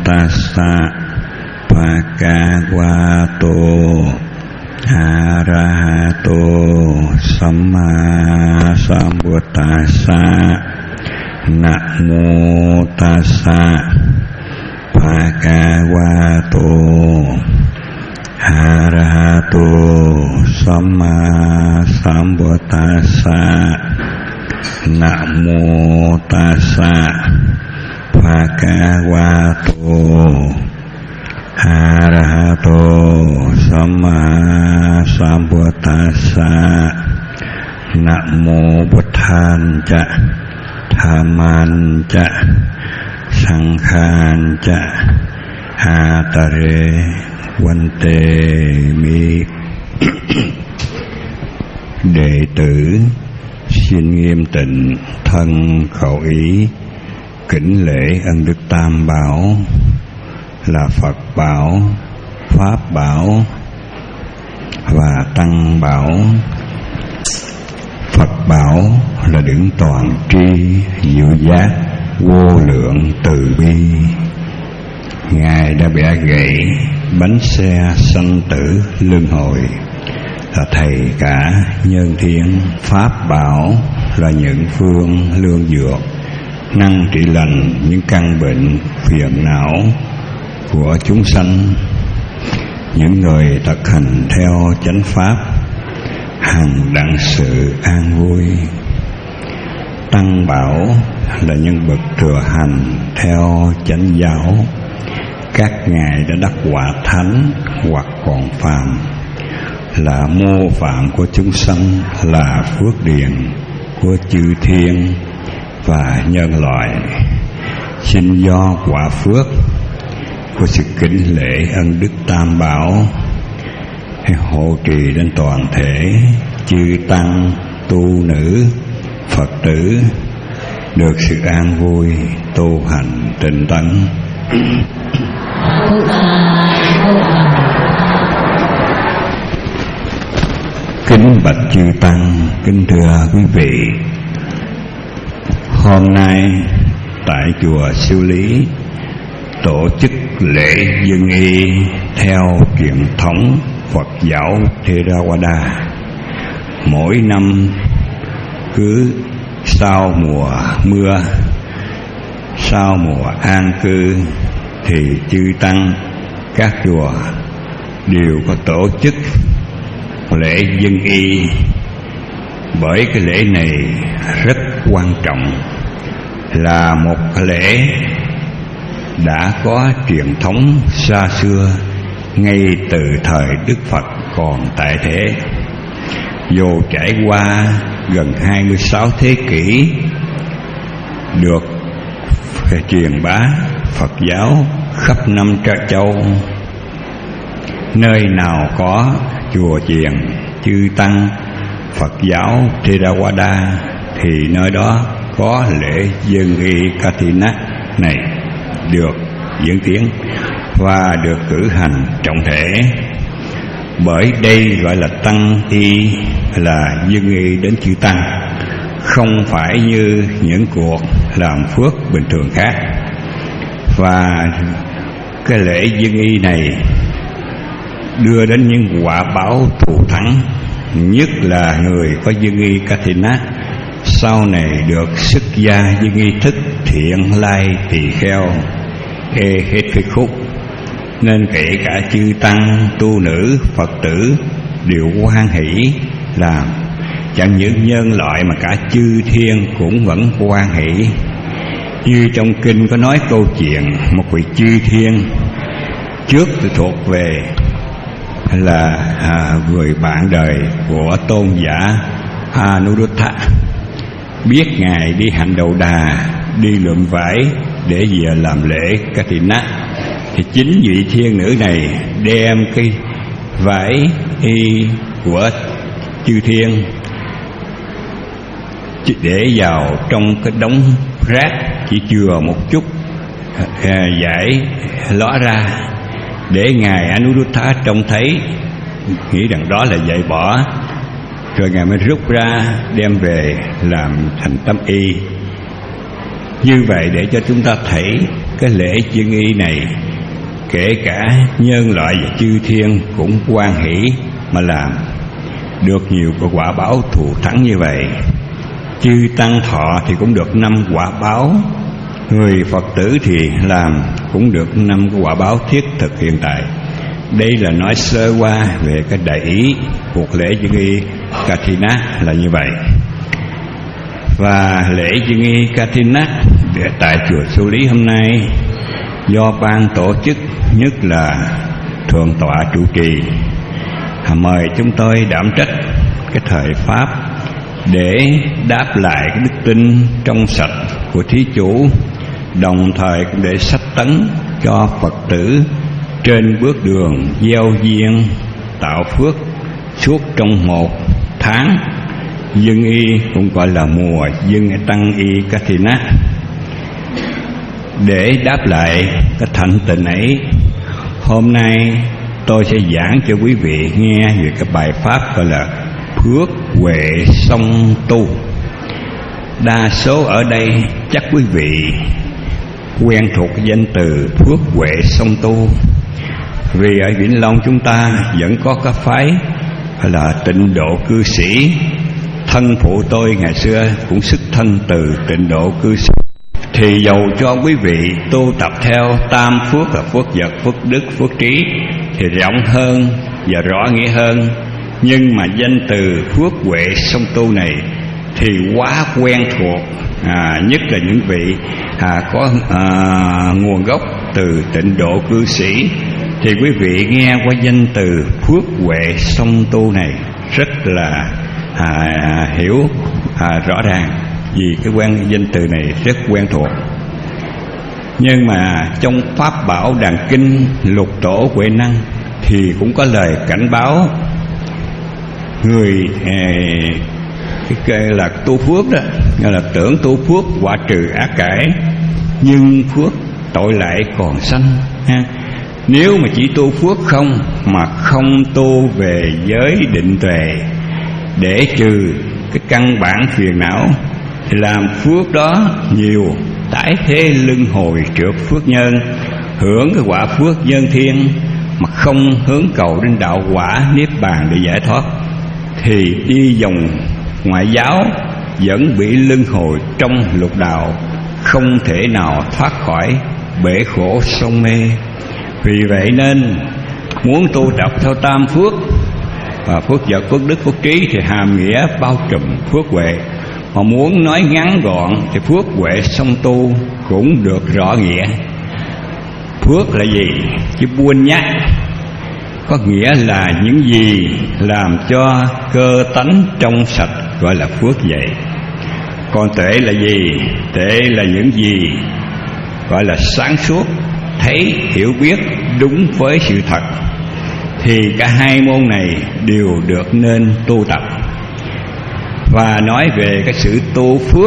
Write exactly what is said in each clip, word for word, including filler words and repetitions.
tassa bhagavato arahato samma sambuddhassa. Namo tassa bhagavato arahato samma sambuddhassa. Namo tassa bhagavato arahato samma sambuddhassa. Namo Buddhan cha Dhamman cha Saṅghān cha Ātare Vante Mi. Đệ tử xin nghiêm tịnh thân khẩu ý kính lễ ân đức Tam Bảo là Phật Bảo, Pháp Bảo và Tăng Bảo. Phật Bảo là đứng toàn tri diệu giác vô lượng từ bi. Ngài đã bẻ gãy bánh xe sanh tử luân hồi, là thầy cả nhân thiên. Pháp Bảo là những phương lương dược năng trị lành những căn bệnh phiền não của chúng sanh. Những người thực hành theo chánh pháp hằng đặng sự an vui. Tăng Bảo là những bậc thừa hành theo chánh giáo. Các ngài đã đắc quả thánh hoặc còn phàm, là mô phạm của chúng sanh, là phước điền của chư thiên và nhân loại. Xin do quả phước của sự kính lễ ân đức Tam Bảo hay hộ trì đến toàn thể chư tăng tu nữ Phật tử được sự an vui tu hành tinh tấn. Kính bạch chư tăng, kính thưa quý vị, hôm nay tại chùa Siêu Lý tổ chức lễ dân y theo truyền thống Phật giáo Theravada. Mỗi năm cứ sau mùa mưa, sau mùa an cư thì chư tăng các chùa đều có tổ chức lễ dân y. Bởi cái lễ này rất quan trọng, là một lễ đã có truyền thống xa xưa ngay từ thời Đức Phật còn tại thế. Dù trải qua gần hai mươi sáu thế kỷ, được truyền bá Phật giáo khắp năm châu. Nơi nào có chùa chiền chư tăng Phật giáo Theravada thì nơi đó có lễ dân y Kathina này được diễn tiến và được cử hành trọng thể. Bởi đây gọi là tăng y, là dân y đến chư tăng, không phải như những cuộc làm phước bình thường khác. Và cái lễ dân y này đưa đến những quả báo thù thắng, nhất là người có dân y Kathina sau này được xuất gia với nghi thức thiện lai tỳ kheo ê hết phê khúc. Nên kể cả chư tăng tu nữ Phật tử đều hoan hỷ làm. Chẳng những nhân loại mà cả chư thiên cũng vẫn hoan hỷ. Như trong kinh có nói câu chuyện một vị chư thiên trước thì thuộc về là à, người bạn đời của tôn giả Anuruddha. Biết ngài đi hành đầu đà, đi lượm vải để về làm lễ Kathina, thì chính vị thiên nữ này đem cái vải y của chư thiên để vào trong cái đống rác, chỉ chừa một chút à, vải ló ra để ngài Anuruddha trông thấy, nghĩ rằng đó là dạy bỏ, rồi ngài mới rút ra đem về làm thành tấm y. Như vậy để cho chúng ta thấy cái lễ dân y này, kể cả nhân loại và chư thiên cũng hoan hỷ mà làm được nhiều cái quả báo thù thắng như vậy. Chư tăng thọ thì cũng được năm quả báo, người Phật tử thì làm cũng được năm cái quả báo thiết thực hiện tại. Đây là nói sơ qua về cái đại ý cuộc lễ dân y Kathina là như vậy. Và lễ dân y Kathina tại chùa Xu Lý hôm nay do ban tổ chức, nhất là thượng tọa chủ trì, mời chúng tôi đảm trách cái thời pháp để đáp lại cái đức tin trong sạch của thí chủ, đồng thời cũng để sách tấn cho Phật tử trên bước đường gieo duyên tạo phước suốt trong một tháng dân y, cũng gọi là mùa dân tăng y Kathina. Để đáp lại cái thành tịnh ấy, hôm nay tôi sẽ giảng cho quý vị nghe về cái bài pháp gọi là phước huệ song tu. Đa số ở đây chắc quý vị quen thuộc danh từ phước huệ song tu, vì ở Vĩnh Long chúng ta vẫn có cái phái hay là Tịnh Độ Cư Sĩ. Thân phụ tôi ngày xưa cũng xuất thân từ Tịnh Độ Cư Sĩ, thì dầu cho quý vị tu tập theo tam phước là phước vật, phước đức, phước trí thì rộng hơn và rõ nghĩa hơn, nhưng mà danh từ phước huệ song tu này thì quá quen thuộc, à, nhất là những vị à, có à, nguồn gốc từ Tịnh Độ Cư Sĩ, thì quý vị nghe qua danh từ phước huệ song tu này rất là à, hiểu à, rõ ràng, vì cái quen danh từ này rất quen thuộc. Nhưng mà trong Pháp Bảo Đàn Kinh Lục Tổ Huệ Năng thì cũng có lời cảnh báo người eh, cái, cái là tu phước đó, gọi là tưởng tu phước quả trừ ác cải, nhưng phước tội lại còn sanh ha. Nếu mà chỉ tu phước không mà không tu về giới định tuệ để trừ cái căn bản phiền não, thì làm phước đó nhiều tái thế luân hồi trượt phước nhân, hưởng cái quả phước nhân thiên mà không hướng cầu đến đạo quả niết bàn để giải thoát, thì đi vòng ngoại giáo vẫn bị luân hồi trong lục đạo, không thể nào thoát khỏi bể khổ sông mê. Vì vậy nên muốn tu tập theo tam phước và phước vật, phước đức, phước trí thì hàm nghĩa bao trùm phước huệ. Mà muốn nói ngắn gọn thì phước huệ song tu cũng được rõ nghĩa. Phước là gì? Chứ buôn nhắc có nghĩa là những gì làm cho cơ tánh trong sạch gọi là phước vậy. Còn tuệ là gì? Tuệ là những gì gọi là sáng suốt, thấy hiểu biết đúng với sự thật. Thì cả hai môn này đều được nên tu tập. Và nói về cái sự tu phước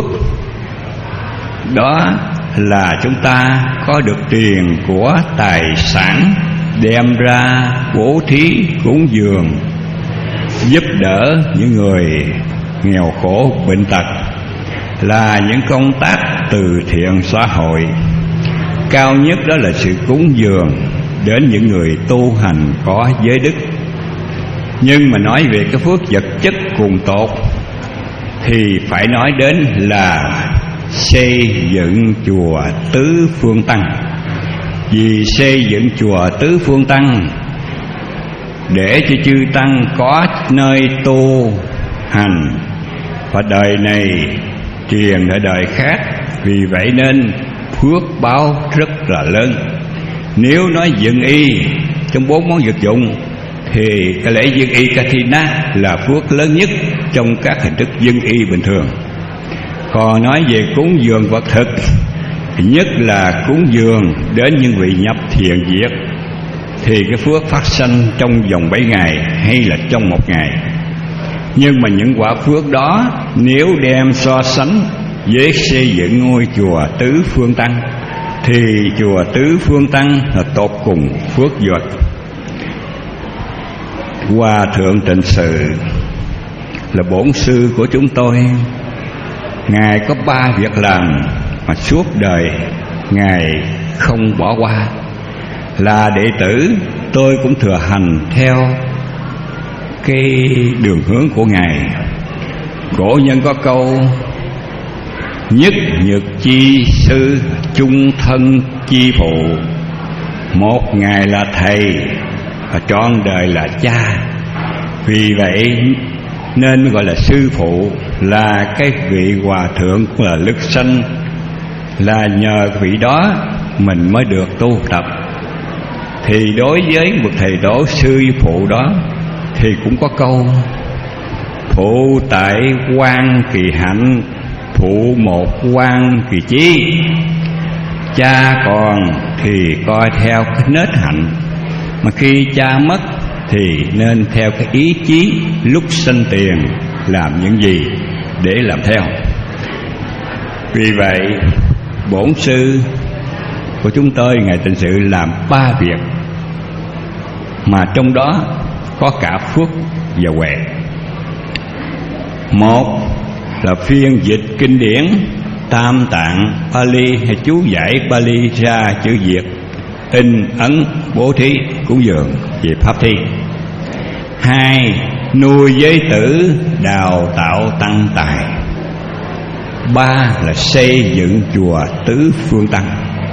đó là chúng ta có được tiền của tài sản đem ra bố thí cúng dường, giúp đỡ những người nghèo khổ bệnh tật, là những công tác từ thiện xã hội. Cao nhất đó là sự cúng dường đến những người tu hành có giới đức. Nhưng mà nói về cái phước vật chất cùng tột thì phải nói đến là xây dựng chùa Tứ Phương Tăng. Vì xây dựng chùa Tứ Phương Tăng để cho chư tăng có nơi tu hành, và đời này truyền ở đời khác. Vì vậy nên phước báo rất là lớn. Nếu nói dân y trong bốn món vật dụng thì cái lễ dân y Kathina là phước lớn nhất trong các hình thức dân y bình thường. Còn nói về cúng dường vật thực thì nhất là cúng dường đến những vị nhập thiền diệt, thì cái phước phát sanh trong vòng bảy ngày hay là trong một ngày. Nhưng mà những quả phước đó nếu đem so sánh với xây dựng ngôi chùa Tứ Phương Tăng thì chùa Tứ Phương Tăng là tột cùng phước vật. Hòa thượng Tịnh Sự là bổn sư của chúng tôi. Ngài có ba việc làm mà suốt đời Ngài không bỏ qua. Là đệ tử, tôi cũng thừa hành theo cái đường hướng của Ngài. Cổ nhân có câu: nhất nhược chi sư, chung thân chi phụ. Một Ngài là thầy và trọn đời là cha. Vì vậy nên gọi là sư phụ, là cái vị hòa thượng cũng là lực sanh. Là nhờ vị đó mình mới được tu tập. Thì đối với một thầy tổ sư phụ đó thì cũng có câu: phụ tại quan kỳ hạnh, phụ một quan kỳ chí. Cha còn thì coi theo cái nết hạnh, mà khi cha mất thì nên theo cái ý chí lúc sinh tiền làm những gì để làm theo. Vì vậy bổn sư của chúng tôi Ngài Tịnh Sự làm ba việc, mà trong đó có cả phước và huệ. Một là phiên dịch kinh điển Tam Tạng Pali hay chú giải Pali ra chữ Việt, in ấn bố thí cúng dường về pháp thi. Hai, nuôi giới tử, đào tạo tăng tài. Ba là xây dựng chùa tứ phương tăng.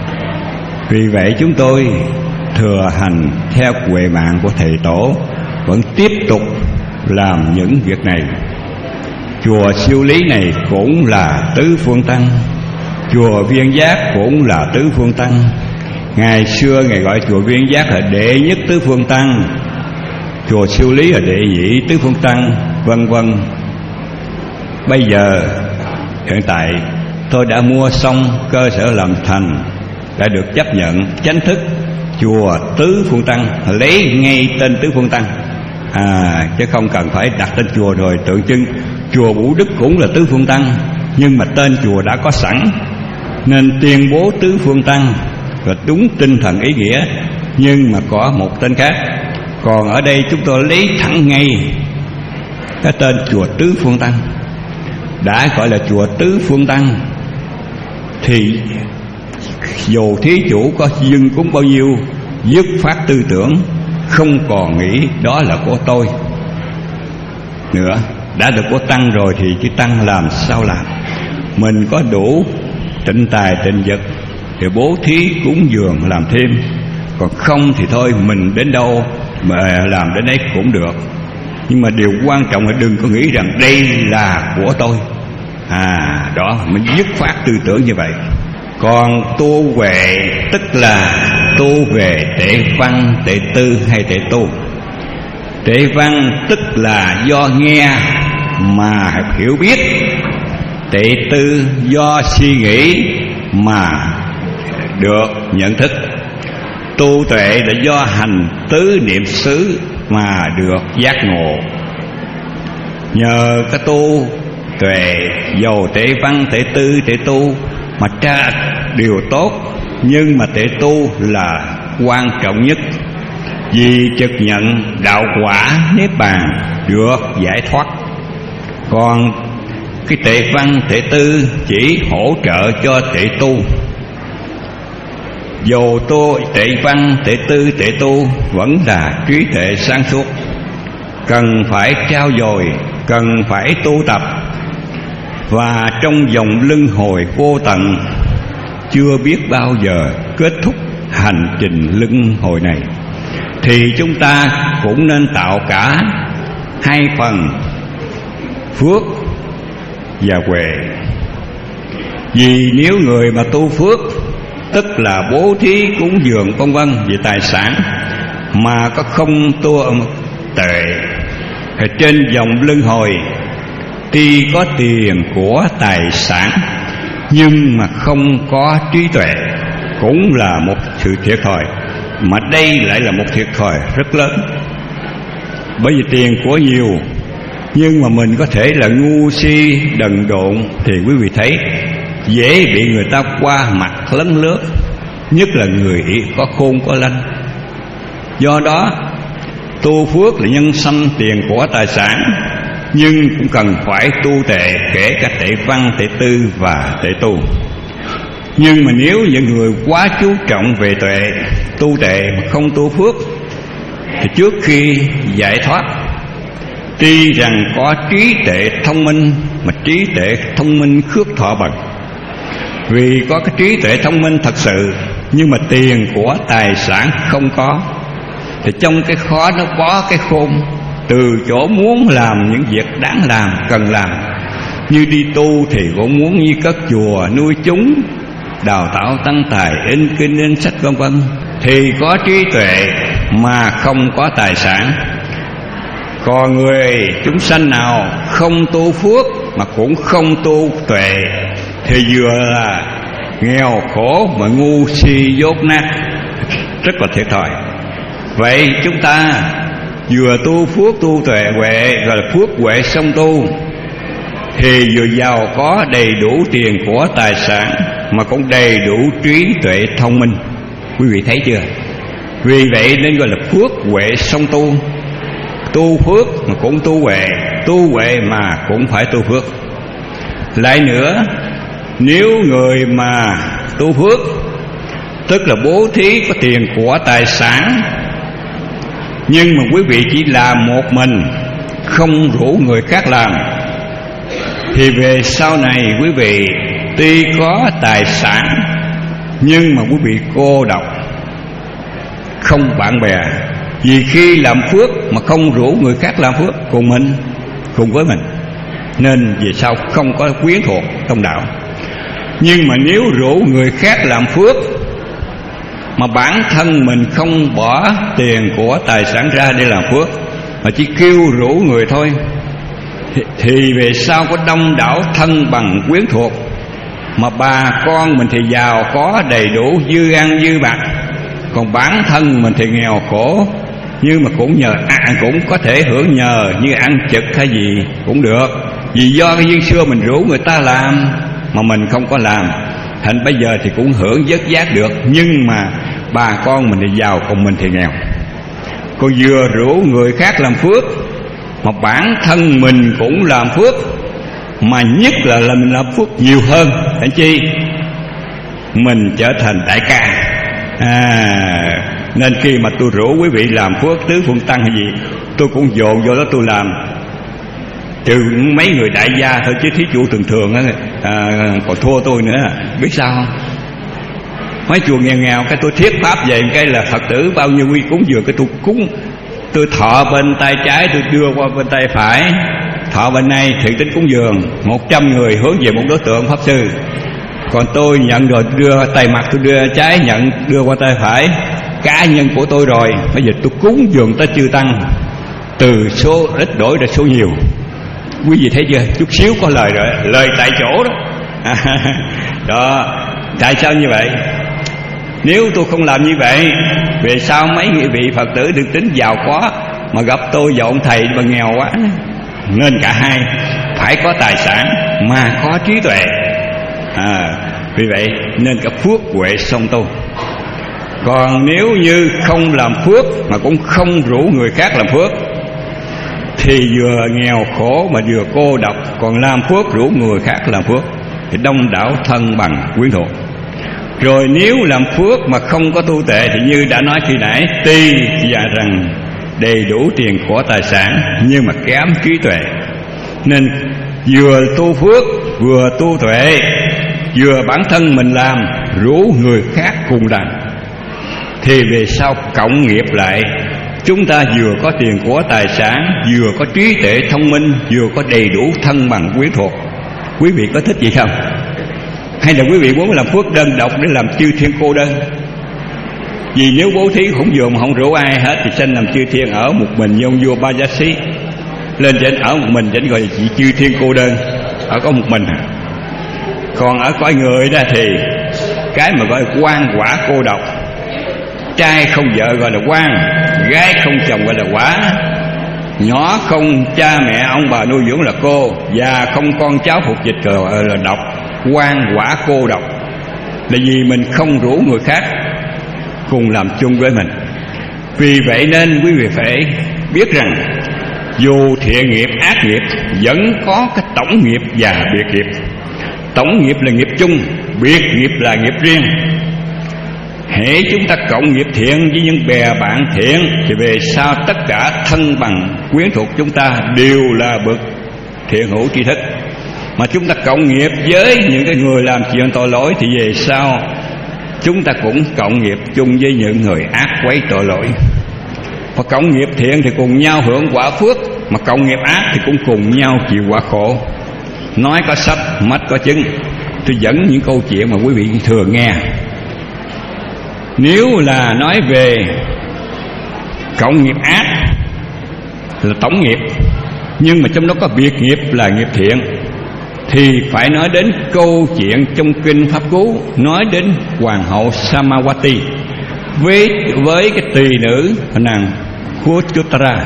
Vì vậy chúng tôi thừa hành theo huệ mạng của thầy tổ, vẫn tiếp tục làm những việc này. Chùa Siêu Lý này cũng là tứ phương tăng, chùa Viên Giác cũng là tứ phương tăng. Ngày xưa Ngài gọi chùa Viên Giác là đệ nhất tứ phương tăng, chùa Siêu Lý là đệ nhị tứ phương tăng, vân vân. Bây giờ hiện tại tôi đã mua xong cơ sở làm thành, đã được chấp nhận chính thức chùa tứ phương tăng, lấy ngay tên tứ phương tăng, à, chứ không cần phải đặt tên chùa rồi tượng trưng. Chùa Vũ Đức cũng là tứ phương tăng, nhưng mà tên chùa đã có sẵn nên tuyên bố tứ phương tăng và đúng tinh thần ý nghĩa, nhưng mà có một tên khác. Còn ở đây chúng tôi lấy thẳng ngay cái tên chùa tứ phương tăng. Đã gọi là chùa tứ phương tăng thì dù thí chủ có dâng cúng bao nhiêu, dứt phát tư tưởng không còn nghĩ đó là của tôi nữa. Đã được của tăng rồi thì cái tăng làm sao làm. Mình có đủ tịnh tài tịnh vật để bố thí cúng dường làm thêm, còn không thì thôi, mình đến đâu mà làm đến đấy cũng được. Nhưng mà điều quan trọng là đừng có nghĩ rằng đây là của tôi. À đó, mình dứt phát tư tưởng như vậy. Còn tu về tức là tu về tệ văn, tệ tư hay tệ tu. Tệ văn tức là do nghe mà hiểu biết, tệ tư do suy nghĩ mà được nhận thức, tu tuệ là do hành tứ niệm xứ mà được giác ngộ. Nhờ cái tu tuệ, dầu tệ văn, tệ tư, tệ tu mà tra điều tốt, nhưng mà tệ tu là quan trọng nhất, vì trực nhận đạo quả niết bàn được giải thoát. Còn cái tệ văn, tệ tư chỉ hỗ trợ cho tệ tu. Dù tu tệ văn, tệ tư, tệ tu vẫn là trí tuệ sáng suốt, cần phải trao dồi, cần phải tu tập. Và trong dòng luân hồi vô tận, chưa biết bao giờ kết thúc hành trình luân hồi này, thì chúng ta cũng nên tạo cả hai phần phước và huệ. Vì nếu người mà tu phước, tức là bố thí cúng dường vân vân về tài sản, mà có không tu tệ, thì trên dòng luân hồi tuy có tiền của tài sản nhưng mà không có trí tuệ, cũng là một sự thiệt thòi. Mà đây lại là một thiệt thòi rất lớn. Bởi vì tiền của nhiều nhưng mà mình có thể là ngu si đần độn, thì quý vị thấy dễ bị người ta qua mặt lấn lướt, nhất là người có khôn có lanh. Do đó tu phước là nhân sanh tiền của tài sản, nhưng cũng cần phải tu tệ, kể cả tệ văn, tệ tư và tệ tu. Nhưng mà nếu những người quá chú trọng về tuệ, tu tuệ mà không tu phước, thì trước khi giải thoát, tuy rằng có trí tuệ thông minh, mà trí tuệ thông minh khước thọ bằng. Vì có cái trí tuệ thông minh thật sự, nhưng mà tiền của tài sản không có, thì trong cái khó nó có cái khôn. Từ chỗ muốn làm những việc đáng làm, cần làm, như đi tu thì cũng muốn như cất chùa, nuôi chúng, đào tạo tăng tài, in kinh in sách vân vân, thì có trí tuệ mà không có tài sản. Còn người chúng sanh nào không tu phước mà cũng không tu tuệ, thì vừa là nghèo khổ mà ngu si dốt nát, rất là thiệt thòi. Vậy chúng ta vừa tu phước tu tuệ huệ, gọi là phước huệ song tu, thì vừa giàu có đầy đủ tiền của tài sản, mà cũng đầy đủ trí tuệ thông minh. Quý vị thấy chưa? Vì vậy nên gọi là phước huệ song tu. Tu phước mà cũng tu huệ, tu huệ mà cũng phải tu phước. Lại nữa, nếu người mà tu phước, tức là bố thí có tiền của tài sản, nhưng mà quý vị chỉ làm một mình, không rủ người khác làm, thì về sau này quý vị tuy có tài sản, nhưng mà quý vị cô độc, không bạn bè. Vì khi làm phước mà không rủ người khác làm phước cùng mình, cùng với mình, nên về sau không có quyến thuộc trong đạo. Nhưng mà nếu rủ người khác làm phước mà bản thân mình không bỏ tiền của tài sản ra để làm phước, mà chỉ kêu rủ người thôi, thì, thì về sau có đông đảo thân bằng quyến thuộc, mà bà con mình thì giàu có đầy đủ, dư ăn dư bạc, còn bản thân mình thì nghèo khổ. Nhưng mà cũng nhờ à, cũng có thể hưởng nhờ như ăn trực hay gì cũng được. Vì do cái duyên xưa mình rủ người ta làm mà mình không có làm, thành bây giờ thì cũng hưởng vớt vát được. Nhưng mà bà con mình thì giàu, còn mình thì nghèo. Còn vừa rủ người khác làm phước mà bản thân mình cũng làm phước, mà nhất là, là mình làm phước nhiều hơn, hả chi? Mình trở thành đại ca. À, nên khi mà tôi rủ quý vị làm phước tứ phương tăng hay gì, tôi cũng dồn vô đó tôi làm. Trừ mấy người đại gia thôi, chứ thí chủ thường thường á, à, còn thua tôi nữa. Biết sao không? Mấy chùa nghèo nghèo cái tôi thiết pháp về cái là Phật tử bao nhiêu quy cúng dường, cái tôi cúng, tôi thọ bên tay trái, tôi đưa qua bên tay phải. Thọ bên này thiện tính cúng dường một trăm người hướng về một đối tượng pháp sư, còn tôi nhận rồi đưa tay mặt, tôi đưa trái nhận đưa qua tay phải, cá nhân của tôi rồi. Bây giờ tôi cúng dường tới chư tăng, từ số ít đổi ra số nhiều. Quý vị thấy chưa? Chút xíu có lời rồi, lời tại chỗ đó. Đó, tại sao như vậy? Nếu tôi không làm như vậy, về sau mấy vị Phật tử được tính giàu có mà gặp tôi và ông thầy mà nghèo quá. Nên cả hai phải có tài sản mà có trí tuệ. À, vì vậy nên cả phước huệ song tu. Còn nếu như không làm phước mà cũng không rủ người khác làm phước, thì vừa nghèo khổ mà vừa cô độc. Còn làm phước rủ người khác làm phước thì đông đảo thân bằng quyến thuộc. Rồi nếu làm phước mà không có tu tuệ, thì như đã nói khi nãy, tuy và rằng đầy đủ tiền của tài sản nhưng mà kém trí tuệ. Nên vừa tu phước vừa tu tuệ, vừa bản thân mình làm rủ người khác cùng làm, thì về sau cộng nghiệp lại, chúng ta vừa có tiền của tài sản, vừa có trí tuệ thông minh, vừa có đầy đủ thân bằng quyến thuộc. Quý vị có thích gì không? Hay là quý vị muốn làm phước đơn độc để làm chư thiên cô đơn? Vì nếu bố thí khổng dường mà không rủ ai hết thì sanh làm chư thiên ở một mình như ông vua Ba Gia Xí. Lên trên ở một mình trên gọi là chị chư thiên cô đơn, ở có một mình. Còn ở cõi người đó thì cái mà gọi là quan quả cô độc. Trai không vợ gọi là quan, gái không chồng gọi là quả, nhỏ không cha mẹ ông bà nuôi dưỡng là cô, già không con cháu phục dịch gọi là độc. Quan quả cô độc là vì mình không rủ người khác cùng làm chung với mình. Vì vậy nên quý vị phải biết rằng dù thiện nghiệp ác nghiệp vẫn có cái tổng nghiệp và biệt nghiệp. tổng nghiệp là nghiệp chung, biệt nghiệp là nghiệp riêng. Hễ chúng ta cộng nghiệp thiện với những bè bạn thiện thì về sau tất cả thân bằng quyến thuộc chúng ta đều là bậc thiện hữu tri thức. Mà chúng ta cộng nghiệp với những cái người làm chuyện tội lỗi thì về sau chúng ta cũng cộng nghiệp chung với những người ác quấy tội lỗi. Và cộng nghiệp thiện thì cùng nhau hưởng quả phước, mà cộng nghiệp ác thì cũng cùng nhau chịu quả khổ. Nói có sách, mắt có chứng. Tôi dẫn những câu chuyện mà quý vị thường nghe. Nếu là nói về cộng nghiệp ác là tổng nghiệp, nhưng mà trong đó có biệt nghiệp là nghiệp thiện, thì phải nói đến câu chuyện trong kinh Pháp Cú nói đến hoàng hậu Samawati với với cái tỳ nữ nàng Kuchuttara.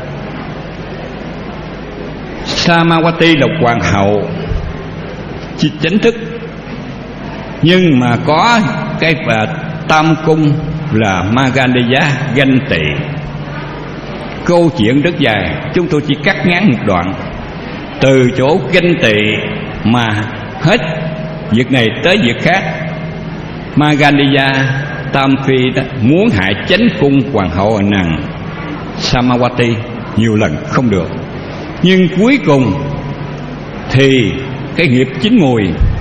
Samawati là hoàng hậu chỉ chính thức, nhưng mà có cái và tam cung là Magadaya ganh tị. Câu chuyện rất dài, chúng tôi chỉ cắt ngắn một đoạn. Từ chỗ ganh tị mà hết việc này tới việc khác. Magadaya tam phi đó muốn hại chánh cung hoàng hậu nàng Samawati nhiều lần không được, nhưng cuối cùng thì cái nghiệp chín mùi.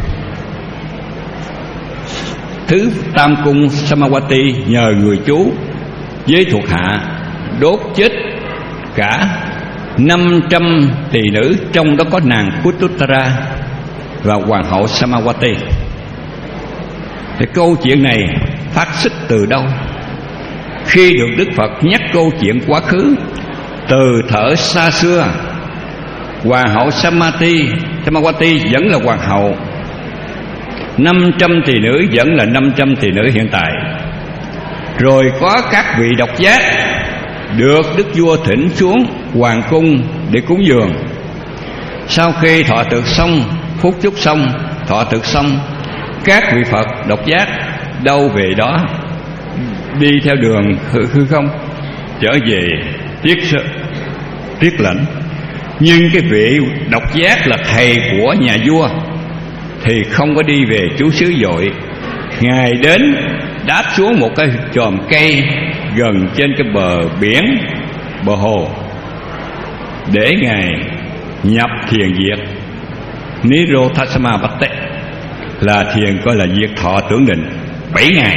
Thứ tam cung Samawati nhờ người chú với thuộc hạ đốt chết cả năm trăm tỳ nữ, trong đó có nàng Kuchuttara và hoàng hậu Samawati. Thì câu chuyện này phát xuất từ đâu? Khi được Đức Phật nhắc câu chuyện quá khứ, từ thở xa xưa, hoàng hậu Samawati Samawati vẫn là hoàng hậu, năm trăm tỳ nữ vẫn là năm trăm tỳ nữ hiện tại. Rồi có các vị độc giác được đức vua thỉnh xuống hoàng cung để cúng dường. Sau khi thọ thực xong, phúc chúc xong, thọ thực xong, các vị Phật độc giác đâu về đó, đi theo đường hư không trở về tiết tiết lãnh. Nhưng cái vị độc giác là thầy của nhà vua thì không có đi về trú xứ vội. Ngài đến đáp xuống một cái chòm cây gần trên cái bờ biển, bờ hồ, để Ngài nhập thiền diệt. Nirodhasama Bhatte là thiền coi là diệt thọ tưởng định bảy ngày.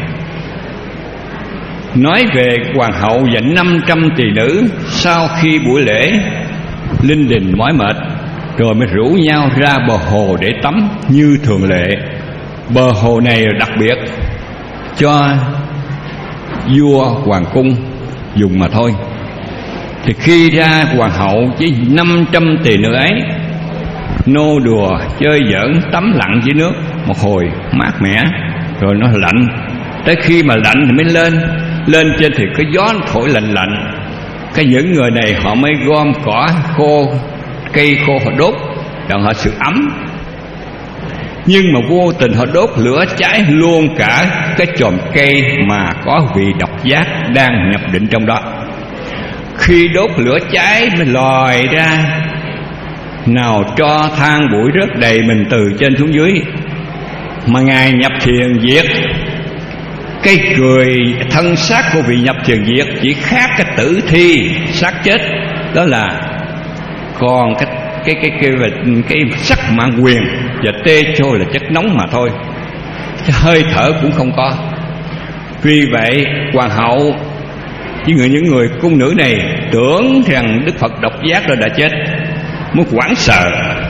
Nói về hoàng hậu và năm trăm tỳ nữ, sau khi buổi lễ linh đình mỏi mệt rồi mới rủ nhau ra bờ hồ để tắm như thường lệ. Bờ hồ này đặc biệt cho vua hoàng cung dùng mà thôi. Thì khi ra hoàng hậu với năm trăm tỳ nữ ấy nô đùa chơi giỡn tắm lặn dưới nước một hồi mát mẻ, rồi nó lạnh. Tới khi mà lạnh thì mới lên lên trên thì có gió thổi lạnh lạnh. Cái những người này họ mới gom cỏ khô, cây khô họ đốt đặng họ sự ấm. Nhưng mà vô tình họ đốt lửa cháy luôn cả cái chòm cây mà có vị độc giác đang nhập định trong đó. Khi đốt lửa cháy mới lòi ra, nào cho than bụi rất đầy mình từ trên xuống dưới. Mà Ngài nhập thiền diệt, cái cười thân xác của vị nhập thiền diệt chỉ khác cái tử thi xác chết, đó là còn cái cái cái cái cái, cái, cái sắc mạng quyền và tê trôi là chất nóng mà thôi, cái hơi thở cũng không có. Vì vậy hoàng hậu với người những người cung nữ này tưởng rằng Đức Phật độc giác đã chết, mới hoảng sợ.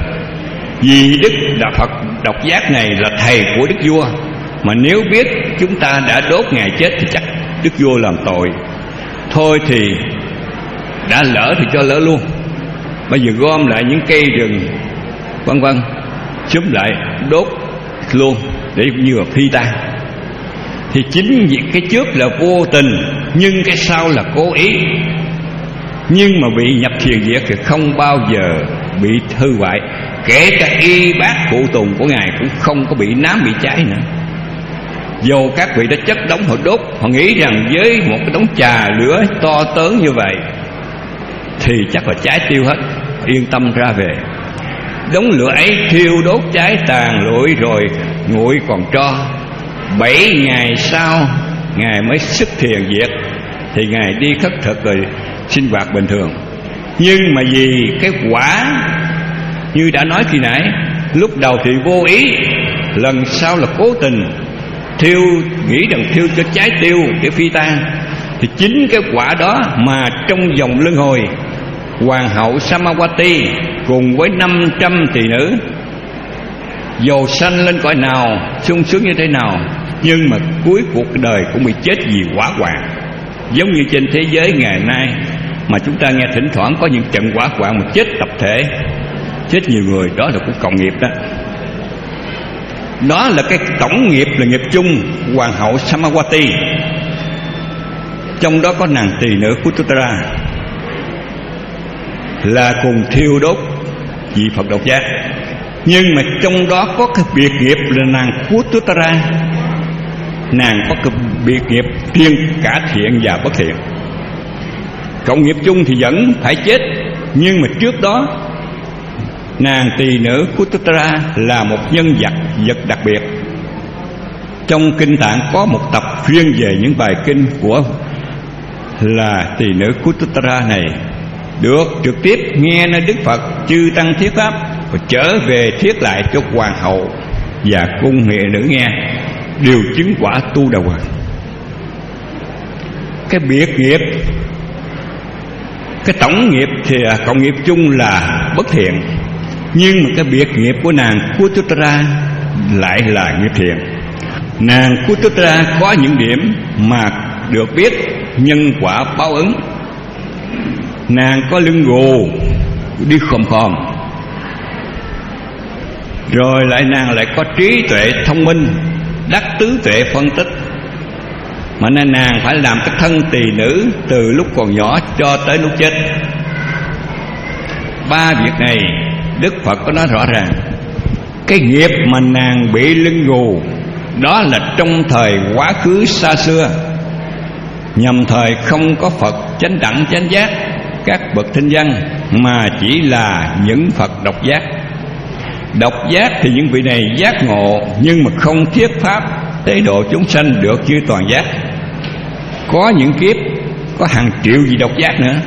Vì Đức Đạo Phật độc giác này là thầy của Đức Vua, mà nếu biết chúng ta đã đốt Ngài chết thì chắc Đức Vua làm tội. Thôi thì đã lỡ thì cho lỡ luôn. Bây giờ gom lại những cây rừng vân vân, xúm lại đốt luôn để như là phi tan. Thì chính vì cái trước là vô tình, nhưng cái sau là cố ý. Nhưng mà bị nhập thiền diệt thì không bao giờ bị hư hoại. Kể cả y bác phụ tùng của Ngài cũng không có bị nám bị cháy nữa. Dù các vị đã chất đống họ đốt, họ nghĩ rằng với một cái đống trà lửa to lớn như vậy thì chắc là cháy tiêu hết, yên tâm ra về. đống lửa ấy thiêu đốt cháy tàn lụi rồi nguội còn tro. Bảy ngày sau Ngài mới xuất thiền diệt, thì Ngài đi khất thực rồi sinh hoạt bình thường. Nhưng mà vì cái quả như đã nói khi nãy, lúc đầu thì vô ý, lần sau là cố tình thiêu, nghĩ rằng thiêu cho trái tiêu để phi tan. Thì chính cái quả đó mà trong dòng luân hồi, hoàng hậu Samawati cùng với năm trăm tỳ nữ, dầu sanh lên cõi nào, sung sướng như thế nào, nhưng mà cuối cuộc đời cũng bị chết vì hỏa hoạn. Giống như trên thế giới ngày nay mà chúng ta nghe thỉnh thoảng có những trận hỏa hoạn mà chết tập thể, chết nhiều người, đó là của cộng nghiệp đó. Đó là cái tổng nghiệp, là nghiệp chung hoàng hậu Samawati. Trong đó có nàng tỳ nữ Kuttara là cùng thiêu đốt vị Phật độc giác. Nhưng mà trong đó có cái biệt nghiệp là nàng Kuttara, nàng có cái biệt nghiệp riêng cả thiện và bất thiện. Cộng nghiệp chung thì vẫn phải chết, nhưng mà trước đó nàng tỳ nữ Kuttara là một nhân vật vật đặc biệt. Trong kinh Tạng có một tập chuyên về những bài kinh của là tỳ nữ Kuttara này, được trực tiếp nghe nơi Đức Phật chư tăng thuyết pháp, và trở về thuyết lại cho hoàng hậu và cung nghệ nữ nghe, đều chứng quả tu đà hoàng. Cái biệt nghiệp, cái tổng nghiệp thì cộng nghiệp chung là bất thiện, nhưng mà cái biệt nghiệp của nàng Kuttara lại là nghiệp thiện. Nàng Kuttara có những điểm mà được biết nhân quả báo ứng. Nàng có lưng gù, đi khom khom, rồi lại nàng lại có trí tuệ thông minh, đắc tứ tuệ phân tích, mà nên nàng phải làm cái thân tỳ nữ từ lúc còn nhỏ cho tới lúc chết. Ba việc này Đức Phật có nói rõ ràng. Cái nghiệp mà nàng bị lưng gù đó là trong thời quá khứ xa xưa, nhằm thời không có Phật chánh đẳng chánh giác, các bậc thinh văn, mà chỉ là những Phật độc giác. Độc giác thì những vị này giác ngộ, nhưng mà không thiết pháp tế độ chúng sanh được như toàn giác. Có những kiếp có hàng triệu vị độc giác nữa.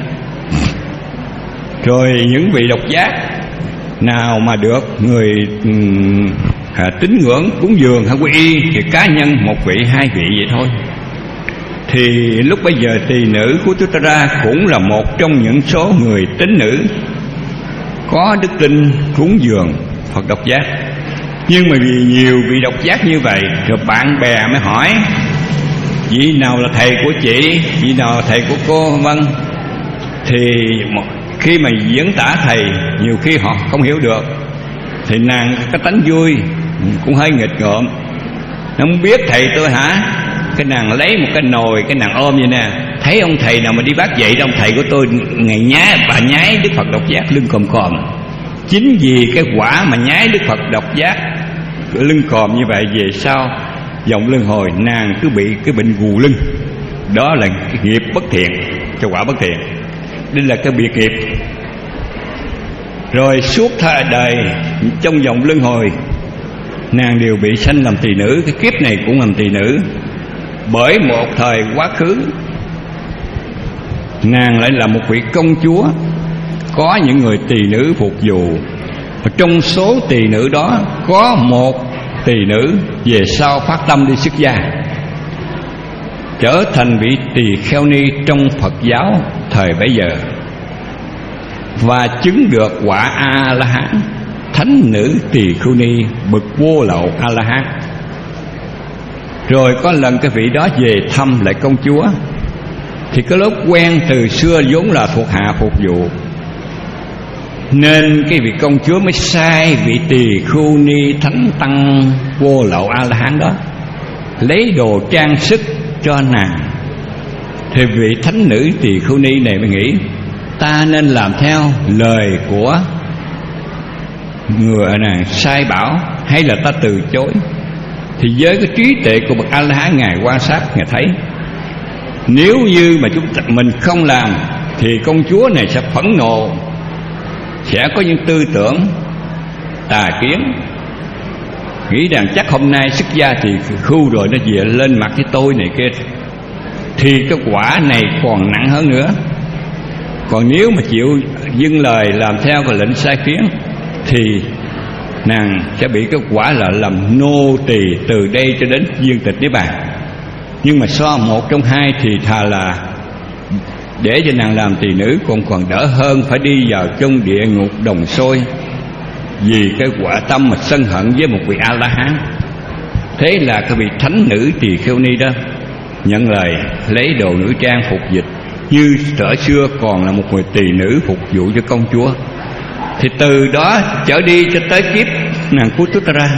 Rồi những vị độc giác nào mà được người à, tín ngưỡng cúng dường hay quy y thì cá nhân một vị hai vị vậy thôi. Thì lúc bây giờ tỳ nữ của Kuttara cũng là một trong những số người tín nữ có đức tin cúng dường Phật độc giác. Nhưng mà vì nhiều vị độc giác như vậy, rồi bạn bè mới hỏi vị nào là thầy của chị, vị nào là thầy của cô, vân. Thì khi mà diễn tả thầy, nhiều khi họ không hiểu được, thì nàng cái tánh vui cũng hơi nghịch ngợm, nó không biết thầy tôi hả. Cái nàng lấy một cái nồi, cái nàng ôm vậy nè, thấy ông thầy nào mà đi bác dậy đó, ông thầy của tôi ngày nhái bà nhái Đức Phật độc giác lưng còm còm. Chính vì cái quả mà nhái Đức Phật độc giác lưng còm như vậy, về sau dòng luân hồi nàng cứ bị cái bệnh gù lưng. Đó là cái nghiệp bất thiện, cho quả bất thiện. Đây là cái biệt nghiệp. Rồi suốt thời đời trong dòng luân hồi, nàng đều bị sanh làm tỳ nữ. Cái kiếp này cũng làm tỳ nữ. Bởi một thời quá khứ, nàng lại là một vị công chúa, có những người tỳ nữ phục vụ. Và trong số tỳ nữ đó có một tỳ nữ về sau phát tâm đi xuất gia, trở thành vị tỳ kheo ni trong Phật giáo thời bấy giờ, và chứng được quả A La Hán, thánh nữ tỳ khưu ni bậc vô lậu A La Hán. Rồi có lần cái vị đó về thăm lại công chúa, thì cái lớp quen từ xưa vốn là thuộc hạ phục vụ, nên cái vị công chúa mới sai vị tỳ khưu ni thánh tăng vô lậu A La Hán đó lấy đồ trang sức cho nàng. Thì vị thánh nữ tỳ khưu ni này mới nghĩ, ta nên làm theo lời của người nàng sai bảo, hay là ta từ chối? Thì với cái trí tuệ của bậc A La Hán, ngài quan sát, ngài thấy nếu như mà chúng ta, mình không làm thì công chúa này sẽ phẫn nộ, sẽ có những tư tưởng tà kiến, nghĩ rằng chắc hôm nay xuất gia thì khu rồi nó về lên mặt với tôi này kia, thì cái quả này còn nặng hơn nữa. Còn nếu mà chịu dâng lời làm theo cái lệnh sai khiến thì nàng sẽ bị cái quả là làm nô tỳ từ đây cho đến viên tịch niết bàn. Nhưng mà so một trong hai thì thà là để cho nàng làm tỳ nữ còn còn đỡ hơn phải đi vào trong địa ngục đồng sôi, vì cái quả tâm mà sân hận với một vị A La Hán. Thế là cái vị thánh nữ Tỳ Kheo Ni đó nhận lời lấy đồ nữ trang phục dịch, như trở xưa còn là một người tỳ nữ phục vụ cho công chúa. Thì từ đó trở đi cho tới kiếp nàng Kuttara,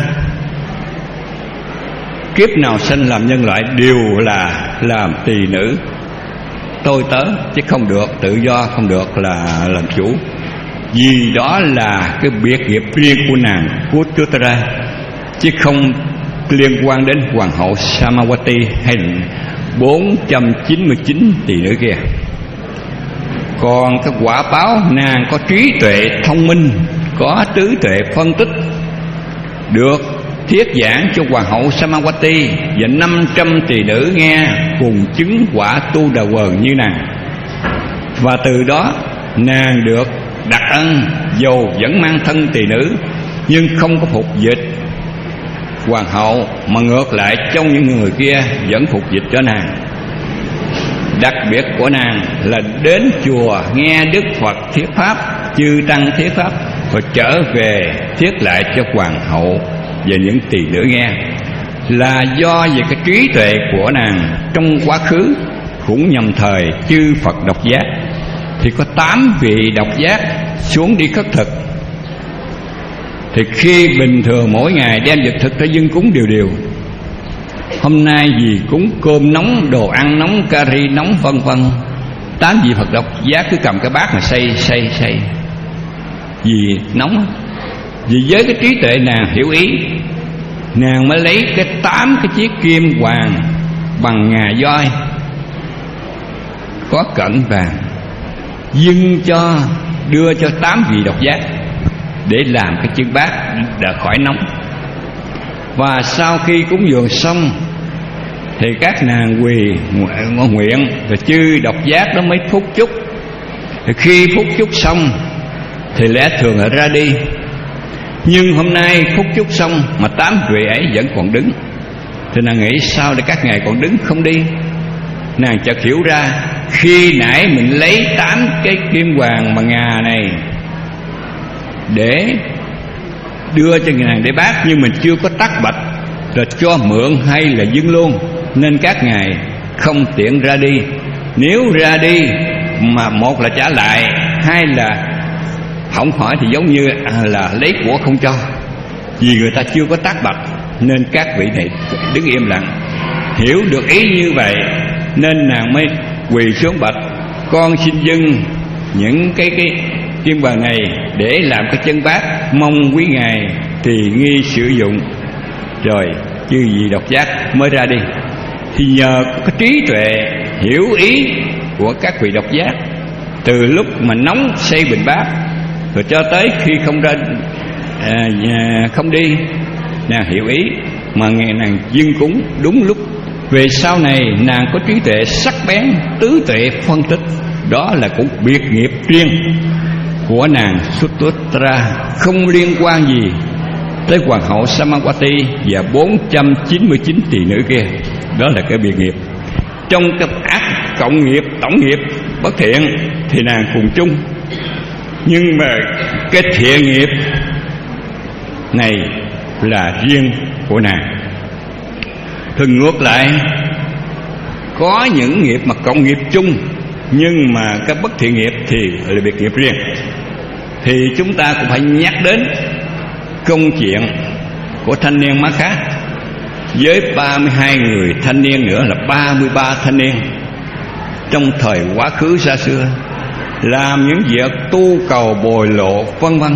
kiếp nào sinh làm nhân loại đều là làm tỳ nữ tôi tớ, chứ không được tự do, không được là làm chủ. Vì đó là cái biệt nghiệp riêng của nàng Kuttara, chứ không liên quan đến hoàng hậu Samawati hay bốn trăm chín mươi chín tỷ nữ kia. Còn cái quả báo nàng có trí tuệ thông minh, có trí tuệ phân tích, được thuyết giảng cho hoàng hậu Samawati và năm trăm tỷ nữ nghe cùng chứng quả tu đà quần như nàng. Và từ đó nàng được đặc ân, dầu vẫn mang thân tỳ nữ nhưng không có phục dịch hoàng hậu, mà ngược lại trong những người kia vẫn phục dịch cho nàng. Đặc biệt của nàng là đến chùa nghe Đức Phật thuyết pháp, chư tăng thuyết pháp, và trở về thuyết lại cho hoàng hậu và những tỳ nữ nghe, là do về cái trí tuệ của nàng trong quá khứ cũng nhằm thời chư Phật độc giác. Thì có tám vị độc giác xuống đi khất thực, thì khi bình thường mỗi ngày đem vật thực ra dâng cúng đều đều, hôm nay vì cúng cơm nóng, đồ ăn nóng, cari nóng vân vân, tám vị Phật độc giác cứ cầm cái bát mà xay xay xay vì nóng. Vì với cái trí tuệ nàng hiểu ý, nàng mới lấy cái tám cái chiếc kim hoàng bằng ngà voi có cận vàng dâng cho, đưa cho tám vị độc giác để làm cái chiếc bát đã khỏi nóng. Và sau khi cúng dường xong thì các nàng quỳ nguyện, rồi chư độc giác đó mới phúc chúc. Thì khi phúc chúc xong thì lẽ thường là ra đi, nhưng hôm nay phúc chúc xong mà tám vị ấy vẫn còn đứng. Thì nàng nghĩ sao để các ngài còn đứng không đi? Nàng chợt hiểu ra, khi nãy mình lấy tám cái kim hoàng bằng ngà này để đưa cho nàng để bác, nhưng mình chưa có tắt bạch rồi cho mượn hay là dâng luôn, nên các ngài không tiện ra đi. Nếu ra đi mà một là trả lại, hai là không hỏi thì giống như là lấy của không cho. Vì người ta chưa có tác bạch nên các vị này đứng im lặng. Hiểu được ý như vậy nên nàng mới quỳ xuống bạch: con xin dâng những cái cái kim vàng này để làm cái chân bát, mong quý ngài thì nghi sử dụng. Rồi chư vị độc giác mới ra đi. Thì nhờ cái trí tuệ hiểu ý của các vị độc giác, từ lúc mà nóng xây bình bát rồi cho tới khi không ra à, không đi, nàng hiểu ý mà ngày nàng dâng cúng đúng lúc. Về sau này nàng có trí tuệ sắc bén, tứ tuệ phân tích, đó là cũng biệt nghiệp riêng của nàng Suttara, không liên quan gì tới hoàng hậu Samawati và bốn trăm chín mươi chín tỷ nữ kia. Đó là cái biệt nghiệp. Trong cái ác cộng nghiệp, tổng nghiệp bất thiện thì nàng cùng chung, nhưng mà cái thiện nghiệp này là riêng của nàng. Thường ngược lại, có những nghiệp mà cộng nghiệp chung, nhưng mà cái bất thiện nghiệp thì là biệt nghiệp riêng. Thì chúng ta cũng phải nhắc đến công chuyện của thanh niên Má Khát với ba mươi hai người thanh niên nữa, là ba mươi ba thanh niên trong thời quá khứ xa xưa, làm những việc tu cầu bồi lộ vân vân.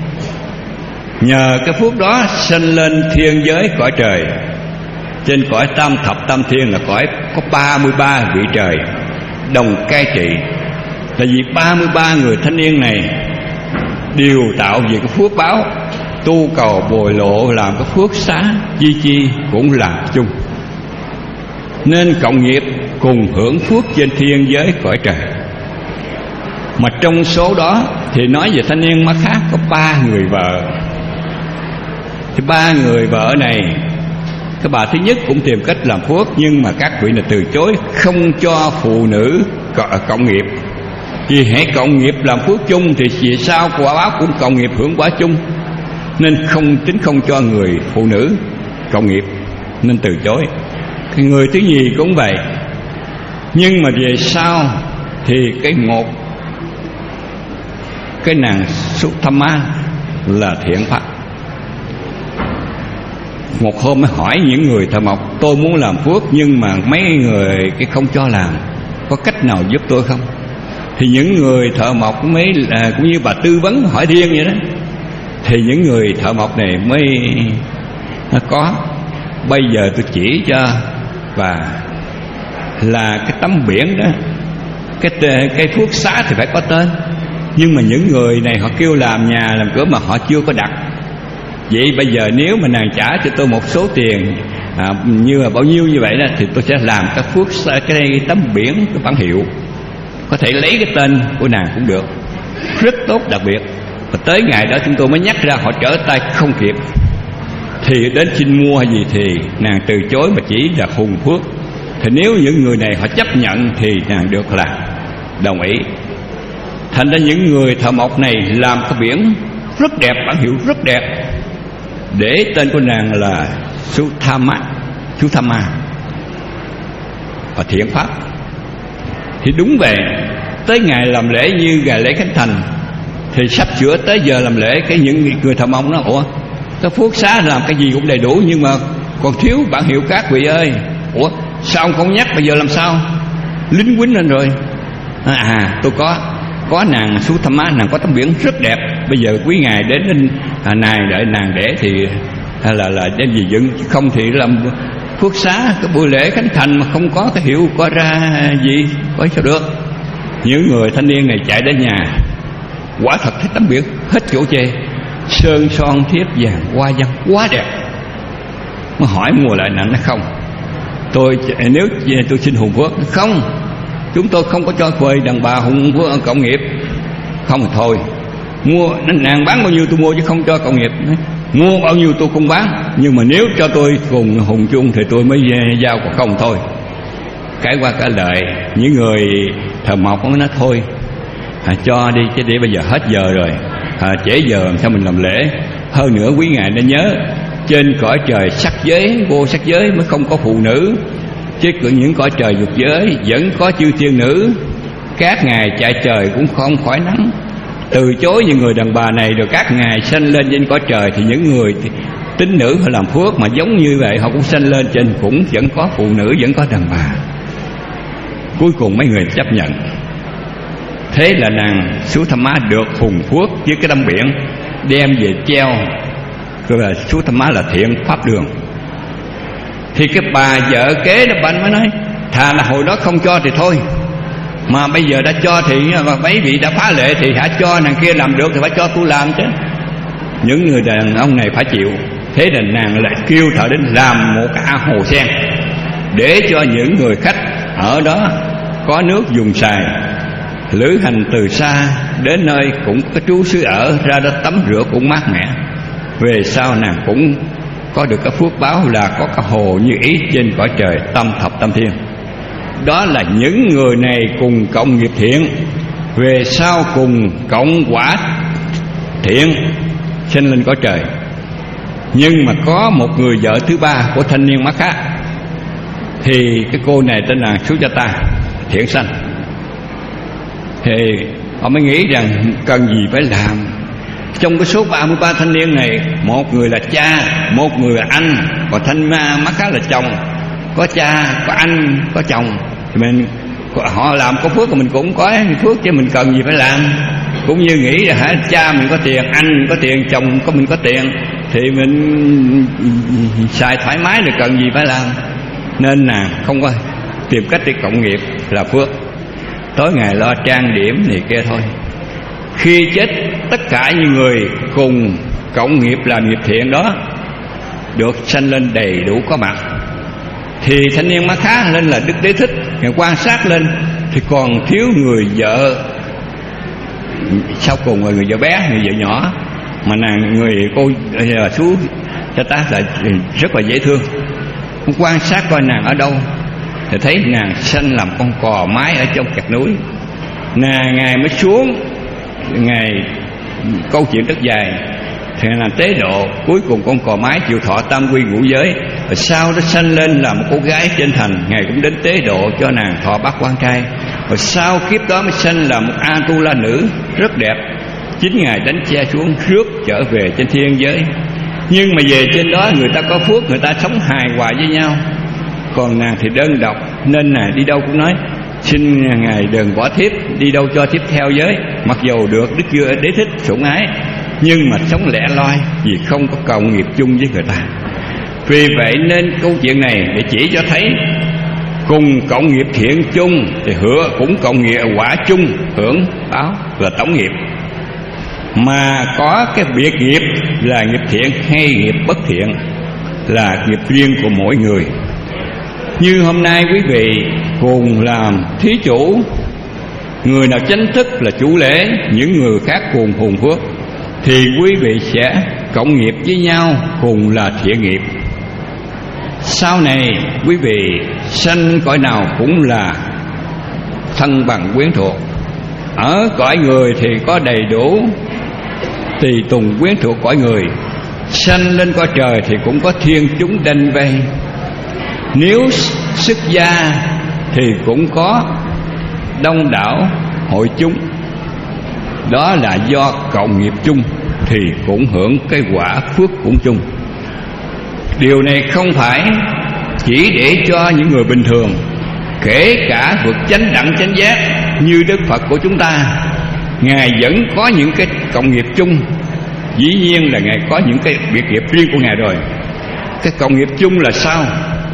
Nhờ cái phước đó sinh lên thiên giới cõi trời. Trên cõi tam thập tam thiên là cõi có ba mươi ba vị trời đồng cai trị. Tại vì ba mươi ba người thanh niên này đều tạo về cái phước báo tu cầu bồi lộ làm cái phước xá chi chi cũng làm chung, nên cộng nghiệp cùng hưởng phước trên thiên giới cõi trời. Mà trong số đó thì nói về thanh niên mắt khác có ba người vợ. Thì ba người vợ này, cái bà thứ nhất cũng tìm cách làm phước, nhưng mà các vị là từ chối, không cho phụ nữ cộng nghiệp. Vì hãy cộng nghiệp làm phước chung thì vì sao quả báo cũng cộng nghiệp hưởng quả chung, nên không tính không cho người phụ nữ cộng nghiệp, nên từ chối. Cái người thứ nhì cũng vậy. Nhưng mà về sau thì cái một cái nàng Suttama là thiện pháp. Một hôm mới hỏi những người thợ mộc, tôi muốn làm phước nhưng mà mấy người cái không cho làm, có cách nào giúp tôi không? Thì những người thợ mộc mới là cũng như bà tư vấn hỏi riêng vậy đó. Thì những người thợ mộc này mới nó có. Bây giờ tôi chỉ cho và là cái tấm biển đó, cái cái phước xá thì phải có tên, nhưng mà những người này họ kêu làm nhà làm cửa mà họ chưa có đặt. Vậy bây giờ nếu mà nàng trả cho tôi một số tiền à, như là bao nhiêu như vậy đó, thì tôi sẽ làm cái phước cái, cái tấm biển, cái bản hiệu, có thể lấy cái tên của nàng cũng được, rất tốt đặc biệt. Và tới ngày đó chúng tôi mới nhắc ra, họ trở tay không kịp. Thì đến xin mua hay gì thì nàng từ chối, mà chỉ là hùng phước. Thì nếu những người này họ chấp nhận thì nàng được là đồng ý. Thành ra những người thợ mộc này làm cái biển rất đẹp, bản hiệu rất đẹp, để tên của nàng là Suttama, Suttama và thiện pháp. Thì đúng vậy, tới ngày làm lễ như ngày lễ Khánh Thành thì sắp sửa tới giờ làm lễ, cái những người thợ mộc nó ủa cái phước xá làm cái gì cũng đầy đủ, nhưng mà còn thiếu bản hiệu các vị ơi. Ủa sao ông không nhắc, bây giờ làm sao? Lính quýnh lên rồi. À, à tôi có có nàng Suttama, nàng có tấm biển rất đẹp. Bây giờ quý ngài đến đến à, này đợi nàng để thì à, là là đến gì dựng, không thì làm phước xá cái buổi lễ Khánh Thành mà không có cái hiệu có ra gì, có sao được. Những người thanh niên này chạy đến nhà, quả thật thấy tấm biển hết chỗ chê, sơn son thiếp vàng hoa văn quá đẹp. Mới hỏi mua lại, nàng nói không, tôi nếu tôi xin hùng phước. Không, chúng tôi không có cho thuê đàn bà hùng phước cộng nghiệp. Không thì thôi, mua nàng bán bao nhiêu tôi mua chứ không cho cộng nghiệp. Mua bao nhiêu tôi không bán, nhưng mà nếu cho tôi cùng hùng chung thì tôi mới giao, còn không thôi. Cái qua cả lời, những người thợ mộc nó nói thôi à, cho đi chứ để bây giờ hết giờ rồi à, trễ giờ làm sao mình làm lễ. Hơn nữa quý ngài nên nhớ, trên cõi trời sắc giới, vô sắc giới mới không có phụ nữ, chứ những cõi trời dục giới vẫn có chư thiên nữ. Các ngài chạy trời cũng không khỏi nắng, từ chối những người đàn bà này, rồi các ngài sanh lên trên cõi trời thì những người tín nữ họ làm phước mà giống như vậy họ cũng sanh lên trên, cũng vẫn có phụ nữ, vẫn có đàn bà. Cuối cùng mấy người chấp nhận. Thế là nàng Suttama được hùng phước với cái tấm biển, đem về treo, gọi là Suttama là thiện pháp đường. Thì cái bà vợ kế đó bạn mới nói, thà là hồi đó không cho thì thôi, mà bây giờ đã cho thì mấy vị đã phá lệ thì hãy cho nàng kia làm được thì phải cho tôi làm chứ. Những người đàn ông này phải chịu. Thế là nàng lại kêu thợ đến làm một cái ao hồ sen, để cho những người khách ở đó có nước dùng xài. Lữ hành từ xa đến nơi cũng có trú xứ ở, ra đó tắm rửa cũng mát mẻ. Về sau nàng cũng có được cái phước báo là có cái hồ như ý trên cõi trời tam thập tam thiên. Đó là những người này cùng cộng nghiệp thiện, về sau cùng cộng quả thiện, sinh lên cõi trời. Nhưng mà có một người vợ thứ ba của thanh niên mắt khác, thì cái cô này tên là Sujata, thiện sanh. Thì họ mới nghĩ rằng cần gì phải làm. Trong cái số ba mươi ba thanh niên này, một người là cha, một người là anh, còn thanh mắt khác là chồng. Có cha, có anh, có chồng thì mình họ làm có phước thì mình cũng có phước, chứ mình cần gì phải làm. Cũng như nghĩ là hả, cha mình có tiền, anh mình có tiền, chồng có mình có tiền thì mình xài thoải mái rồi cần gì phải làm. Nên là không có tìm cách để cộng nghiệp là phước. Tối ngày lo trang điểm thì kia thôi. Khi chết tất cả những người cùng cộng nghiệp làm nghiệp thiện đó được sanh lên đầy đủ có mặt, thì thanh niên má khá lên là Đức Đế Thích ngày quan sát lên thì còn thiếu người vợ sau cùng là người vợ bé, người vợ nhỏ, mà nàng người cô là chú cho ta là rất là dễ thương. Quan sát coi nàng ở đâu thì thấy nàng sanh làm con cò mái ở trong kẹt núi. Nàng ngài mới xuống, ngài câu chuyện rất dài, thì làm tế độ, cuối cùng con cò mái chịu thọ tam quy ngũ giới, rồi sau đó sanh lên là một cô gái trên thành, ngài cũng đến tế độ cho nàng thọ bát quan trai. Rồi sau kiếp đó mới sanh là một Atula nữ rất đẹp, chính ngài đánh che xuống rước trở về trên thiên giới. Nhưng mà về trên đó người ta có phước, người ta sống hài hòa với nhau, còn nàng thì đơn độc, nên là đi đâu cũng nói xin ngài đừng bỏ thiếp, đi đâu cho thiếp theo giới. Mặc dù được Đức Vua Đế Thích sủng ái, nhưng mà sống lẻ loi vì không có cộng nghiệp chung với người ta. Vì vậy nên câu chuyện này để chỉ cho thấy cùng cộng nghiệp thiện chung thì hưởng cũng cộng nghiệp quả chung, hưởng báo là tổng nghiệp. Mà có cái biệt nghiệp là nghiệp thiện hay nghiệp bất thiện là nghiệp riêng của mỗi người. Như hôm nay quý vị cùng làm thí chủ, người nào chánh thức là chủ lễ, những người khác cùng hùng phước, thì quý vị sẽ cộng nghiệp với nhau cùng là thiện nghiệp. Sau này quý vị sanh cõi nào cũng là thân bằng quyến thuộc. Ở cõi người thì có đầy đủ tùy tùng quyến thuộc cõi người, sanh lên cõi trời thì cũng có thiên chúng đanh vây. Nếu xuất gia thì cũng có đông đảo hội chúng, đó là do cộng nghiệp chung thì cũng hưởng cái quả phước cũng chung. Điều này không phải chỉ để cho những người bình thường, kể cả vượt chánh đẳng chánh giác như Đức Phật của chúng ta, ngài vẫn có những cái cộng nghiệp chung. Dĩ nhiên là ngài có những cái biệt nghiệp riêng của ngài rồi. Cái cộng nghiệp chung là sao?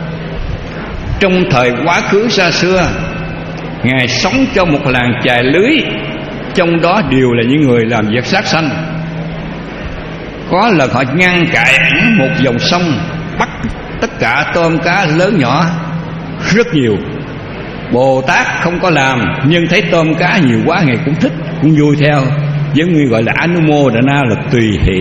Trong thời quá khứ xa xưa, ngài sống trong một làng chài lưới, trong đó đều là những người làm việc sát sanh. Có lần họ ngăn cản một dòng sông, bắt tất cả tôm cá lớn nhỏ rất nhiều. Bồ Tát không có làm, nhưng thấy tôm cá nhiều quá ngài cũng thích, cũng vui theo, giống như gọi là Anumodana, là tùy hỷ.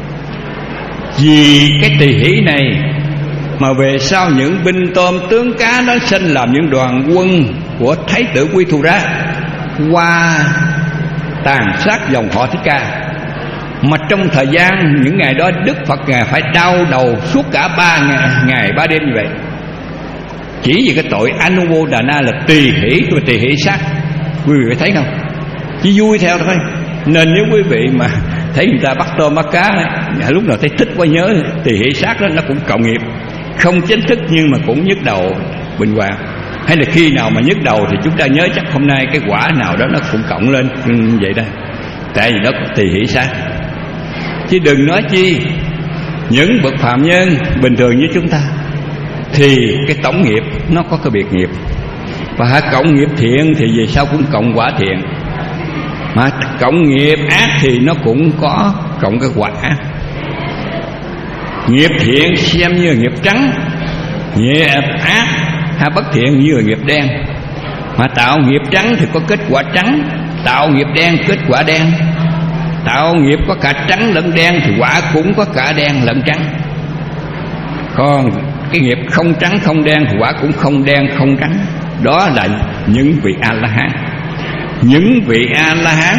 Vì cái tùy hỷ này mà về sau những binh tôm tướng cá nó sinh làm những đoàn quân của Thái tử Quy Thu Rá qua tàn sát dòng họ Thích Ca. Mà trong thời gian những ngày đó, Đức Phật ngài phải đau đầu suốt cả ba ngày, ngày ba đêm như vậy, chỉ vì cái tội Anumodana là tùy hỷ và tùy hỷ sát. Quý vị thấy không? Chỉ vui theo thôi. Nên nếu quý vị mà thấy người ta bắt tôm bắt cá, lúc nào thấy thích quá nhớ tùy hỷ sát đó, nó cũng cộng nghiệp, không chính thức nhưng mà cũng nhức đầu bình hoàng. Hay là khi nào mà nhức đầu thì chúng ta nhớ chắc hôm nay cái quả nào đó nó cũng cộng lên vậy đây, tại vì nó tùy hỷ sát. Chứ đừng nói chi những bậc phạm nhân bình thường như chúng ta, thì cái tổng nghiệp nó có cái biệt nghiệp. Và cộng nghiệp thiện thì về sau cũng cộng quả thiện, mà cộng nghiệp ác thì nó cũng có cộng cái quả ác. Nghiệp thiện xem như là nghiệp trắng, nghiệp ác hay bất thiện như là nghiệp đen. Mà tạo nghiệp trắng thì có kết quả trắng, tạo nghiệp đen kết quả đen. Tạo nghiệp có cả trắng lẫn đen thì quả cũng có cả đen lẫn trắng. Còn cái nghiệp không trắng không đen thì quả cũng không đen không trắng. Đó là những vị A-la-hán. Những vị A-la-hán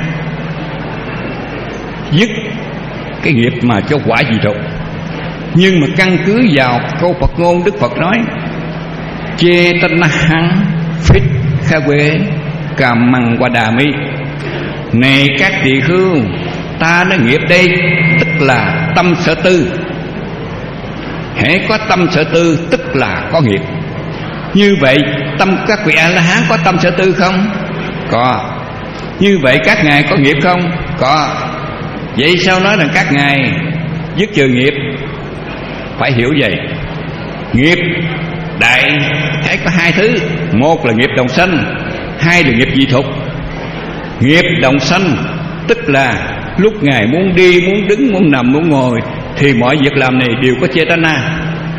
dứt cái nghiệp mà cho quả gì đâu. Nhưng mà căn cứ vào câu Phật ngôn, Đức Phật nói chê tân hăng phích kha quê cà măng qua đà mi. Này các tỳ khưu, ta nói nghiệp đây tức là tâm sở tư. Hễ có tâm sở tư tức là có nghiệp. Như vậy tâm các vị A-la-hán có tâm sở tư không? Có. Như vậy các ngài có nghiệp không? Có. Vậy sao nói rằng các ngài dứt trừ nghiệp? Phải hiểu vậy. Nghiệp đại thể có hai thứ. Một là nghiệp đồng sanh, hai là nghiệp dị thục. Nghiệp đồng sanh tức là Lúc Ngài muốn đi, muốn đứng, muốn nằm, muốn ngồi, thì mọi việc làm này đều có Chetana,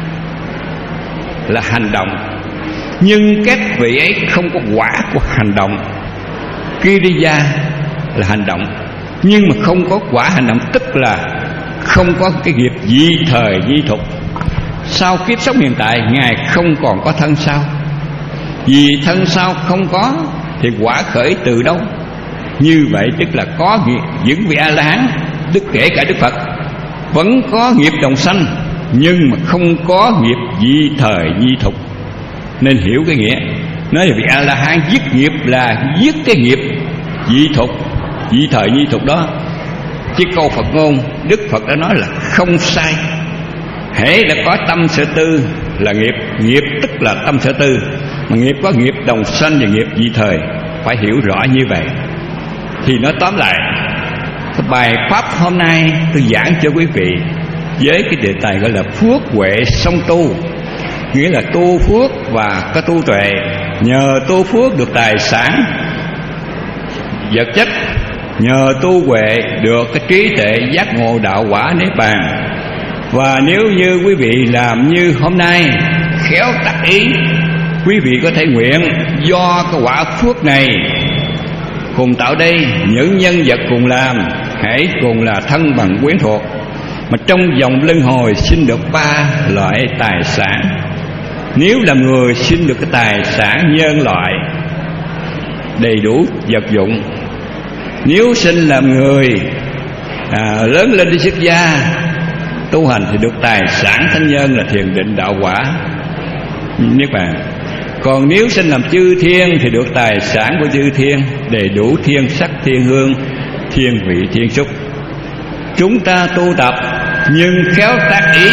là hành động. Nhưng các vị ấy không có quả của hành động. Kiriya là hành động, nhưng mà không có quả hành động, tức là không có cái nghiệp di thời di thục. Sau kiếp sống hiện tại, Ngài không còn có thân sau. Vì thân sau không có thì quả khởi từ đâu? Như vậy tức là có nghiệp. Những vị A-la-hán, đức kể cả Đức Phật, vẫn có nghiệp đồng sanh, nhưng mà không có nghiệp di thời di thục. Nên hiểu cái nghĩa. Nói là vị A-la-hán dứt nghiệp là dứt cái nghiệp di thục, di thời di thục đó. Chứ câu Phật ngôn, Đức Phật đã nói là không sai. Hễ đã có tâm sở tư là nghiệp. Nghiệp tức là tâm sở tư. Mà nghiệp có nghiệp đồng sanh và nghiệp di thời, phải hiểu rõ như vậy. Thì nói tóm lại, cái bài pháp hôm nay tôi giảng cho quý vị với cái đề tài gọi là phước huệ song tu. Nghĩa là tu phước và có tu tuệ. Nhờ tu phước được tài sản vật chất, nhờ tu huệ được cái trí tuệ giác ngộ đạo quả niết bàn. Và nếu như quý vị làm như hôm nay, khéo tác ý, quý vị có thể nguyện do cái quả phước này cùng tạo đây những nhân vật cùng làm, hãy cùng là thân bằng quyến thuộc, mà trong vòng luân hồi xin được ba loại tài sản. Nếu làm người xin được cái tài sản nhân loại đầy đủ vật dụng. Nếu sinh làm người à, lớn lên đi xuất gia tu hành thì được tài sản thánh nhân là thiền định đạo quả niết bàn. Còn nếu sinh làm chư thiên thì được tài sản của chư thiên, đầy đủ thiên sắc, thiên hương, thiên vị, thiên xúc. Chúng ta tu tập nhưng khéo tác ý,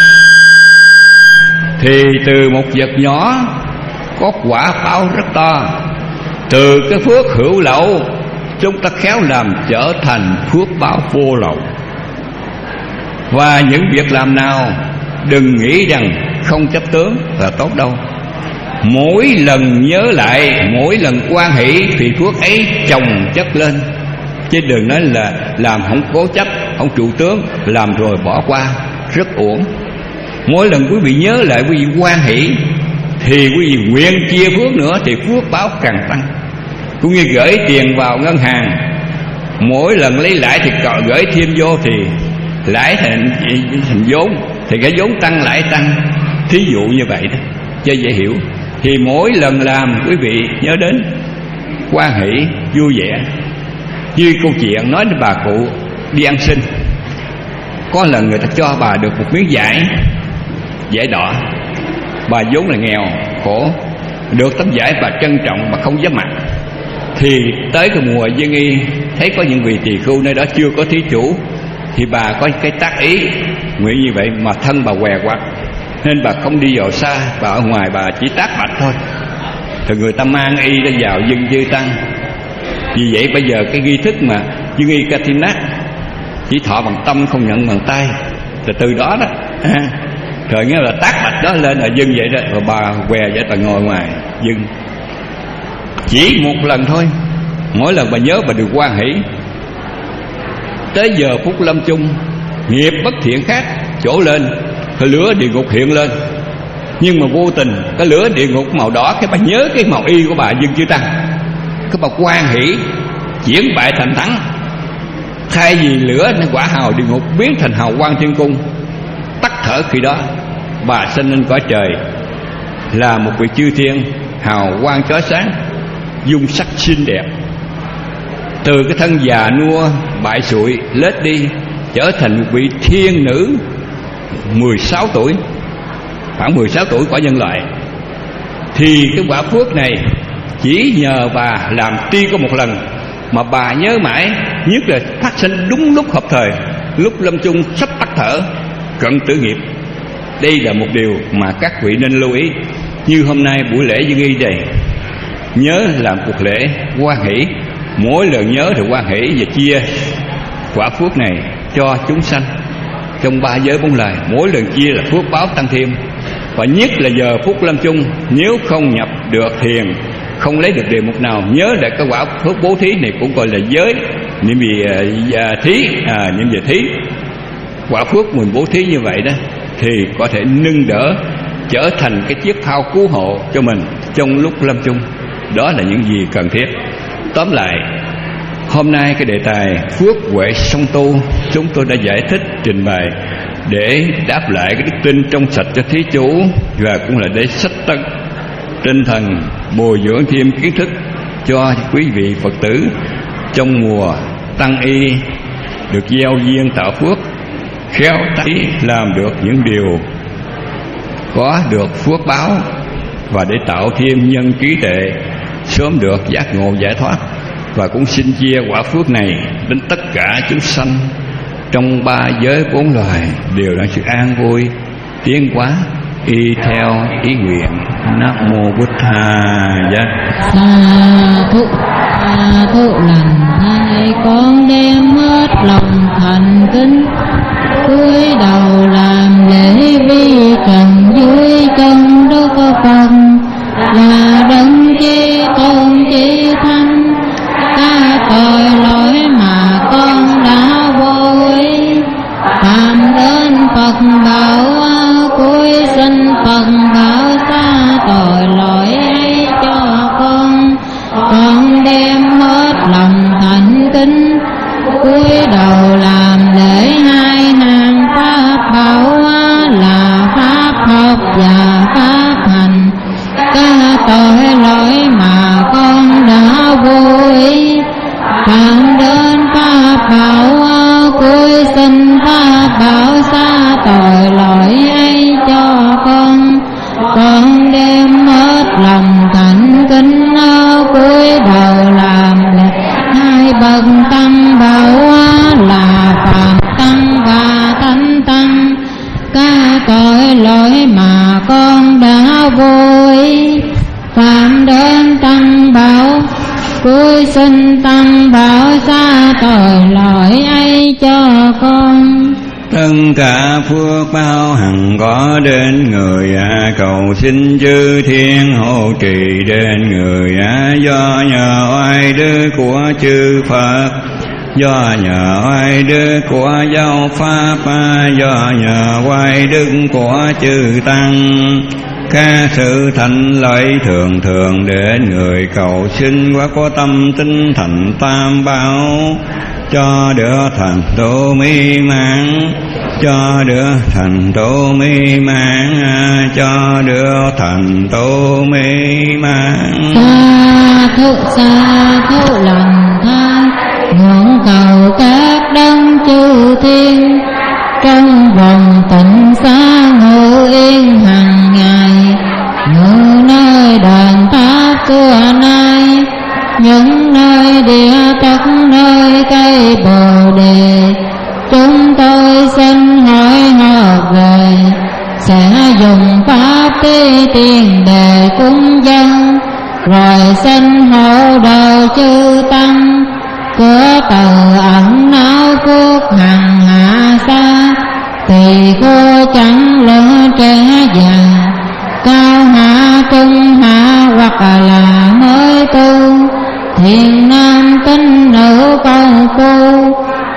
thì từ một vật nhỏ có quả báo rất to. Từ cái phước hữu lậu, chúng ta khéo làm trở thành phước báo vô lậu. Và những việc làm nào đừng nghĩ rằng không chấp tướng là tốt đâu. Mỗi lần nhớ lại, mỗi lần quan hỷ thì phước ấy chồng chất lên. Chứ đừng nói là làm không cố chấp, không trụ tướng, làm rồi bỏ qua, rất uổng. Mỗi lần quý vị nhớ lại, quý vị quan hỷ thì quý vị nguyện chia phước nữa, thì phước báo càng tăng. Cũng như gửi tiền vào ngân hàng, mỗi lần lấy lãi thì gửi thêm vô thì lãi thành, thành vốn, thì cái vốn tăng lãi tăng. Thí dụ như vậy đó, cho dễ hiểu. Thì mỗi lần làm quý vị nhớ đến hoan hỷ vui vẻ. Như câu chuyện nói đến bà cụ đi ăn xin, có lần người ta cho bà được một miếng vải, vải đỏ. Bà vốn là nghèo khổ, được tấm vải bà trân trọng, bà không dám mặc. Thì tới cái mùa dân y, thấy có những vị tỳ khưu nơi đó chưa có thí chủ, thì bà có cái tác ý nguyện như vậy, mà thân bà què quặt nên bà không đi vào xa, bà ở ngoài bà chỉ tác bạch thôi. Thì người ta mang y ra vào dân chư tăng. Vì vậy bây giờ cái nghi thức mà dân y Katina chỉ thọ bằng tâm không nhận bằng tay, thì từ đó đó à, rồi nghĩa là tác bạch đó lên là dân vậy đó. Rồi bà què vậy, bà ngồi ngoài dân chỉ một lần thôi. Mỗi lần bà nhớ bà được hoan hỷ. Tới giờ phút lâm chung, nghiệp bất thiện khác chỗ lên, cái lửa địa ngục hiện lên. Nhưng mà vô tình cái lửa địa ngục màu đỏ, cái bà nhớ cái màu y của bà dân chư tăng, cái bà hoan hỷ chuyển bại thành thắng. Thay vì lửa nên quả hào địa ngục biến thành hào quang thiên cung. Tắt thở khi đó bà sinh lên cõi trời, là một vị chư thiên hào quang chói sáng, dung sắc xinh đẹp. Từ cái thân già nua bại sụi lết đi, trở thành một vị thiên nữ mười sáu tuổi, khoảng mười sáu tuổi của nhân loại. Thì cái quả phước này chỉ nhờ bà làm tuy có một lần, mà bà nhớ mãi, nhất là phát sinh đúng lúc hợp thời, lúc lâm chung sắp tắt thở, cận tử nghiệp. Đây là một điều mà các vị nên lưu ý. Như hôm nay buổi lễ dân y đây, nhớ làm cuộc lễ hoan hỷ, mỗi lần nhớ thì hoan hỷ và chia quả phước này cho chúng sanh trong ba giới bốn loài. Mỗi lần chia là phước báo tăng thêm. Và nhất là giờ phút lâm chung, nếu không nhập được thiền, không lấy được đề mục nào, nhớ lại cái quả phước bố thí này cũng gọi là giới niệm về à, thí à, niệm về thí, quả phước mình bố thí như vậy đó thì có thể nâng đỡ, trở thành cái chiếc phao cứu hộ cho mình trong lúc lâm chung. Đó là những gì cần thiết. Tóm lại, hôm nay cái đề tài phước huệ song tu chúng tôi đã giải thích trình bày để đáp lại cái đức tin trong sạch cho thí chủ, và cũng là để sách tân tinh thần, bồi dưỡng thêm kiến thức cho quý vị Phật tử trong mùa tăng y được gieo duyên tạo phước, khéo tay làm được những điều có được phước báo, và để tạo thêm nhân trí tuệ sớm được giác ngộ giải thoát. Và cũng xin chia quả phước này đến tất cả chúng sanh trong ba giới bốn loài đều là sự an vui tiến hóa y theo ý nguyện. Nam mô Bụt Tha Giá. Sa thụ sa thụ lành hai con đem hết lòng thành kính, cúi đầu làm lễ vi trần dưới chân Đức Phật, là đấng chi tôn chi thánh. Các tội lỗi mà con đã vô ý, phạm đến Phật bảo cúi xin Phật bảo xa tội lỗi ấy cho con. Con đem hết lòng thành kính, cúi đầu làm lễ hai nàng pháp bảo, là pháp học và pháp hành. Các tội lỗi mà con đã vô ý, phạm đến pháp bảo cúi xin pháp bảo xa tội lỗi ấy cho con. Con đem hết lòng thành kính, cúi đầu làm lễ hai bậc tam bảo, là Phạm Tăng và Thánh Tăng. Các tội lỗi mà con đã vô ý, phạm đến Tăng bảo cúi xin Tăng bảo xa tội lỗi ấy cho con. Tất cả phước báo hằng có đến người à, cầu xin chư thiên hộ trì đến người à, do nhờ oai đức của chư Phật, do nhờ oai đức của giáo pháp, do nhờ oai đức của chư tăng. Các sự thành lợi thường thường đến người cầu xin, quá có tâm tinh thành tam bảo, cho được thành tựu mỹ mãn, cho được thành tựu mỹ mãn, cho được thành tựu mỹ mãn. Sa thụ sa thụ lòng tha, ngưỡng cầu các đấng chư thiên, trong vòng tịnh xá ngự yên hằng ngày, như nơi đền tháp xưa nay, những nơi địa tất nơi cây bồ đề. Chúng tôi xin hỏi họ về, sẽ dùng pháp tí tiền đề cúng dân, rồi xin hộ đời chư tăng. Cửa từ ẩn náu phước hằng hạ xa, tỳ khô chẳng lỡ trẻ già, cao hạ trung hạ hoặc là mới tu, thiện nam tín nữ công phu,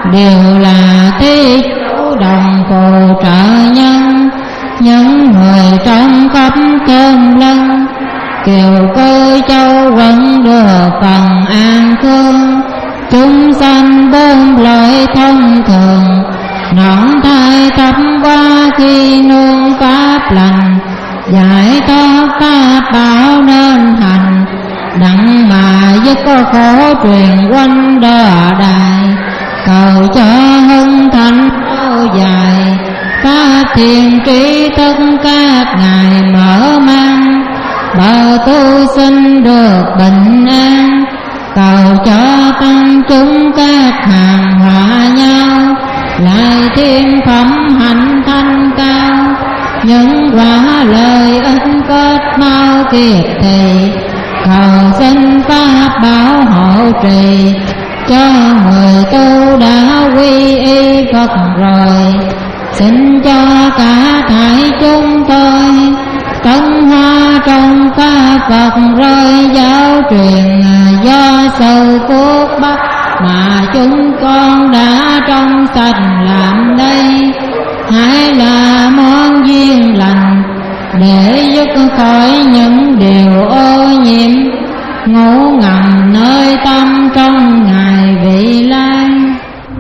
đều là thí chủ đồng phù trợ nhân. Những người trong khắp thơm lân, kiều cơ châu vẫn được phần an thương. Chúng sanh bốn loại thông thường, nõn thai thấp qua khi nương pháp lành, giải thoát pháp bảo nên hành, đặng mà dứt khổ truyền quanh đờ đài. Cầu cho hưng thịnh lâu dài, pháp thiền trí tất các ngài mở mang, bờ tu sinh được bình an. Cầu cho tăng chúng các hàng hòa nhau, lại thêm phẩm hạnh thanh cao. Những quả lời ân kết mau kiệt thì, cầu xin pháp bảo hộ trì cho người tu đã quy y Phật rồi. Xin cho cả thảy chúng tôi tấn hoa trong pháp Phật, rơi giáo truyền do sư phước Bắc mà chúng con